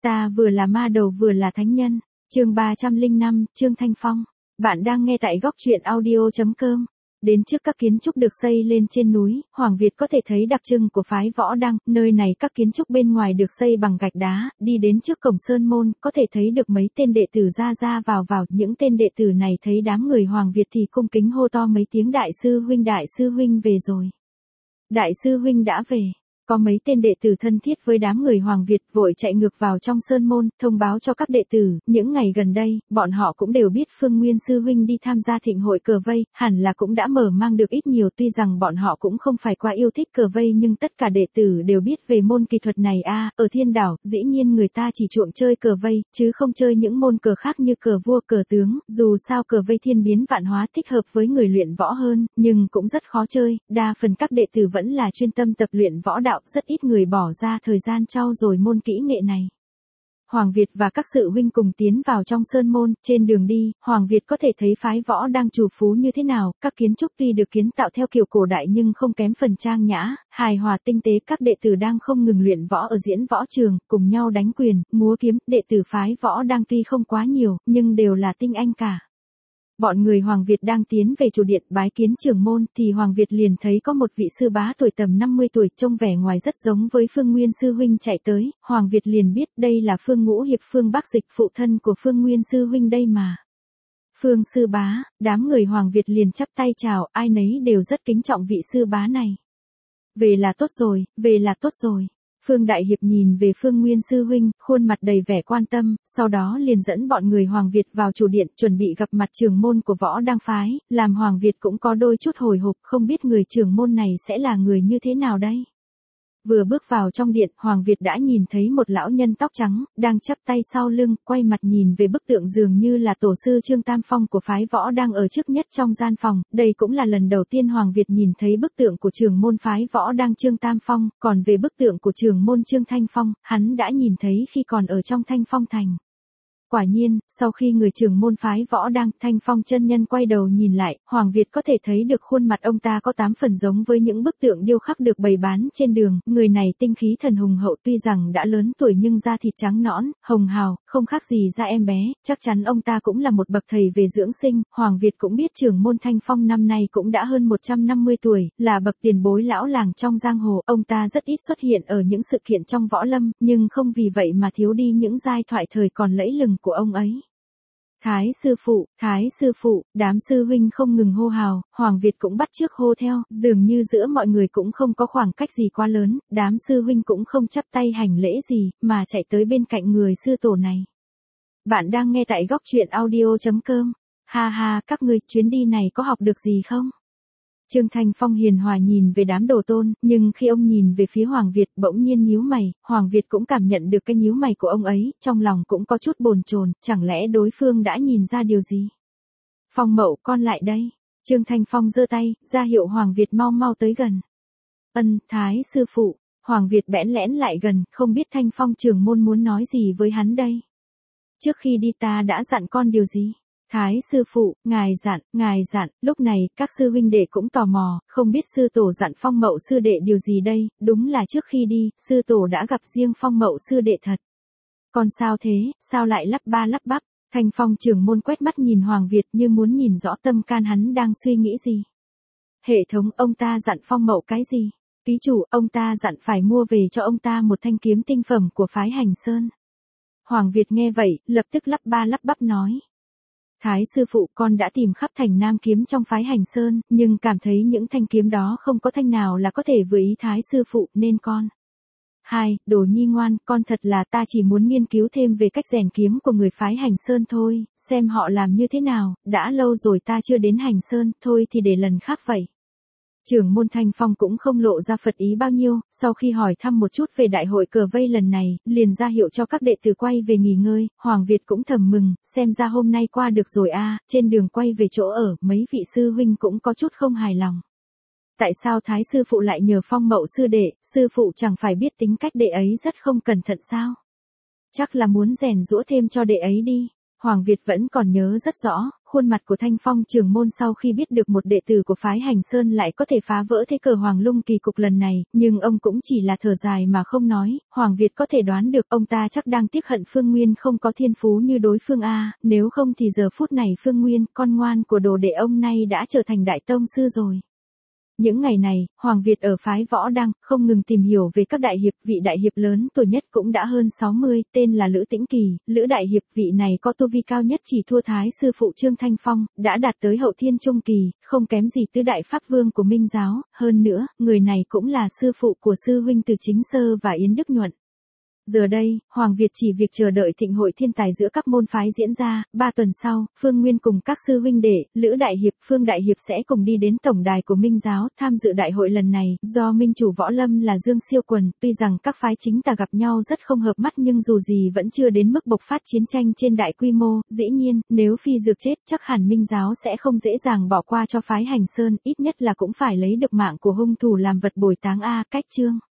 Ta vừa là ma đầu vừa là thánh nhân. Chương 305, Trương Thanh Phong. Bạn đang nghe tại góc truyện audio.com. Đến trước các kiến trúc được xây lên trên núi, Hoàng Việt có thể thấy đặc trưng của phái Võ Đăng, nơi này các kiến trúc bên ngoài được xây bằng gạch đá, đi đến trước cổng sơn môn, có thể thấy được mấy tên đệ tử ra vào, những tên đệ tử này thấy đám người Hoàng Việt thì cung kính hô to mấy tiếng đại sư huynh về rồi. Đại sư huynh đã về. Có mấy tên đệ tử thân thiết với đám người Hoàng Việt vội chạy ngược vào trong sơn môn, thông báo cho các đệ tử, những ngày gần đây, bọn họ cũng đều biết Phương Nguyên sư huynh đi tham gia thịnh hội cờ vây, hẳn là cũng đã mở mang được ít nhiều, tuy rằng bọn họ cũng không phải quá yêu thích cờ vây nhưng tất cả đệ tử đều biết về môn kỳ thuật này ở Thiên Đảo, dĩ nhiên người ta chỉ chuộng chơi cờ vây, chứ không chơi những môn cờ khác như cờ vua cờ tướng, dù sao cờ vây thiên biến vạn hóa thích hợp với người luyện võ hơn, nhưng cũng rất khó chơi, đa phần các đệ tử vẫn là chuyên tâm tập luyện võ đạo. Rất ít người bỏ ra thời gian trau dồi môn kỹ nghệ này. Hoàng Việt và các sư huynh cùng tiến vào trong sơn môn, trên đường đi, Hoàng Việt có thể thấy phái Võ đang trù phú như thế nào, các kiến trúc tuy được kiến tạo theo kiểu cổ đại nhưng không kém phần trang nhã, hài hòa tinh tế, các đệ tử đang không ngừng luyện võ ở diễn võ trường, cùng nhau đánh quyền, múa kiếm, đệ tử phái Võ đang tuy không quá nhiều, nhưng đều là tinh anh cả. Bọn người Hoàng Việt đang tiến về chủ điện bái kiến trưởng môn thì Hoàng Việt liền thấy có một vị sư bá tuổi tầm 50 tuổi trông vẻ ngoài rất giống với Phương Nguyên sư huynh chạy tới, Hoàng Việt liền biết đây là Phương Ngũ Hiệp Phương Bắc Dịch phụ thân của Phương Nguyên sư huynh đây mà. Phương sư bá, đám người Hoàng Việt liền chắp tay chào, ai nấy đều rất kính trọng vị sư bá này. Về là tốt rồi. Phương Đại Hiệp nhìn về Phương Nguyên sư huynh, khuôn mặt đầy vẻ quan tâm, sau đó liền dẫn bọn người Hoàng Việt vào chủ điện chuẩn bị gặp mặt trưởng môn của Võ Đăng phái, làm Hoàng Việt cũng có đôi chút hồi hộp, không biết người trưởng môn này sẽ là người như thế nào đây. Vừa bước vào trong điện, Hoàng Việt đã nhìn thấy một lão nhân tóc trắng, đang chắp tay sau lưng, quay mặt nhìn về bức tượng dường như là tổ sư Trương Tam Phong của phái Võ đang ở trước nhất trong gian phòng, đây cũng là lần đầu tiên Hoàng Việt nhìn thấy bức tượng của trưởng môn phái Võ đang Trương Tam Phong, còn về bức tượng của trưởng môn Trương Thanh Phong, hắn đã nhìn thấy khi còn ở trong Thanh Phong Thành. Quả nhiên, sau khi người trưởng môn phái Võ đang Thanh Phong chân nhân quay đầu nhìn lại, Hoàng Việt có thể thấy được khuôn mặt ông ta có 8 phần giống với những bức tượng điêu khắc được bày bán trên đường, người này tinh khí thần hùng hậu tuy rằng đã lớn tuổi nhưng da thịt trắng nõn, hồng hào, không khác gì da em bé, chắc chắn ông ta cũng là một bậc thầy về dưỡng sinh, Hoàng Việt cũng biết trưởng môn Thanh Phong năm nay cũng đã hơn 150 tuổi, là bậc tiền bối lão làng trong giang hồ, ông ta rất ít xuất hiện ở những sự kiện trong võ lâm, nhưng không vì vậy mà thiếu đi những giai thoại thời còn lẫy lừng của ông ấy. Thái sư phụ, đám sư huynh không ngừng hô hào, Hoàng Việt cũng bắt chước hô theo, dường như giữa mọi người cũng không có khoảng cách gì quá lớn, đám sư huynh cũng không chắp tay hành lễ gì, mà chạy tới bên cạnh người sư tổ này. Bạn đang nghe tại góc truyện audio.com. Ha ha, các ngươi chuyến đi này có học được gì không? Trương Thanh Phong hiền hòa nhìn về đám đồ tôn, nhưng khi ông nhìn về phía Hoàng Việt bỗng nhiên nhíu mày, Hoàng Việt cũng cảm nhận được cái nhíu mày của ông ấy, trong lòng cũng có chút bồn chồn, chẳng lẽ đối phương đã nhìn ra điều gì? Phong Mậu, con lại đây. Trương Thanh Phong giơ tay, ra hiệu Hoàng Việt mau tới gần. Thái sư phụ. Hoàng Việt bẽn lẽn lại gần, không biết Thanh Phong trưởng môn muốn nói gì với hắn đây. Trước khi đi ta đã dặn con điều gì? Thái sư phụ, ngài dặn, lúc này, các sư huynh đệ cũng tò mò, không biết sư tổ dặn Phong Mậu sư đệ điều gì đây, đúng là trước khi đi, sư tổ đã gặp riêng Phong Mậu sư đệ thật. Còn sao thế, sao lại lắp bắp, Thanh Phong trưởng môn quét mắt nhìn Hoàng Việt như muốn nhìn rõ tâm can hắn đang suy nghĩ gì. Hệ thống, ông ta dặn Phong Mậu cái gì? Ký chủ, ông ta dặn phải mua về cho ông ta một thanh kiếm tinh phẩm của phái Hành Sơn. Hoàng Việt nghe vậy, lập tức lắp bắp nói. Thái sư phụ, con đã tìm khắp thành Nam kiếm trong phái Hành Sơn, nhưng cảm thấy những thanh kiếm đó không có thanh nào là có thể vừa ý Thái sư phụ nên con. Đồ nhi ngoan, con thật là ta chỉ muốn nghiên cứu thêm về cách rèn kiếm của người phái Hành Sơn thôi, xem họ làm như thế nào, đã lâu rồi ta chưa đến Hành Sơn, thôi thì để lần khác vậy. Trưởng môn Thanh Phong cũng không lộ ra phật ý bao nhiêu, sau khi hỏi thăm một chút về đại hội cờ vây lần này, liền ra hiệu cho các đệ tử quay về nghỉ ngơi, Hoàng Việt cũng thầm mừng, xem ra hôm nay qua được rồi trên đường quay về chỗ ở, mấy vị sư huynh cũng có chút không hài lòng. Tại sao Thái sư phụ lại nhờ Phong Mậu sư đệ, sư phụ chẳng phải biết tính cách đệ ấy rất không cẩn thận sao? Chắc là muốn rèn giũa thêm cho đệ ấy đi. Hoàng Việt vẫn còn nhớ rất rõ, khuôn mặt của Thanh Phong trưởng môn sau khi biết được một đệ tử của phái Hành Sơn lại có thể phá vỡ thế cờ Hoàng Lung kỳ cục lần này, nhưng ông cũng chỉ là thở dài mà không nói. Hoàng Việt có thể đoán được ông ta chắc đang tiếc hận Phương Nguyên không có thiên phú như đối phương a, nếu không thì giờ phút này Phương Nguyên, con ngoan của đồ đệ ông nay đã trở thành đại tông sư rồi. Những ngày này, Hoàng Việt ở phái Võ Đăng, không ngừng tìm hiểu về các đại hiệp, vị đại hiệp lớn tuổi nhất cũng đã hơn 60, tên là Lữ Tĩnh Kỳ, Lữ đại hiệp, vị này có tu vi cao nhất chỉ thua thái sư phụ Trương Thanh Phong, đã đạt tới hậu thiên trung kỳ, không kém gì tứ đại pháp vương của Minh giáo, hơn nữa, người này cũng là sư phụ của sư huynh Từ Chính Sơ và Yến Đức Nhuận. Giờ đây, Hoàng Việt chỉ việc chờ đợi thịnh hội thiên tài giữa các môn phái diễn ra, 3 tuần sau, Phương Nguyên cùng các sư huynh đệ, Lữ Đại Hiệp, Phương Đại Hiệp sẽ cùng đi đến tổng đài của Minh giáo, tham dự đại hội lần này, do Minh chủ võ lâm là Dương Siêu Quần, tuy rằng các phái chính tà gặp nhau rất không hợp mắt nhưng dù gì vẫn chưa đến mức bộc phát chiến tranh trên đại quy mô, dĩ nhiên, nếu Phi Dược chết chắc hẳn Minh giáo sẽ không dễ dàng bỏ qua cho phái Hành Sơn, ít nhất là cũng phải lấy được mạng của hung thủ làm vật bồi táng a. Cách chương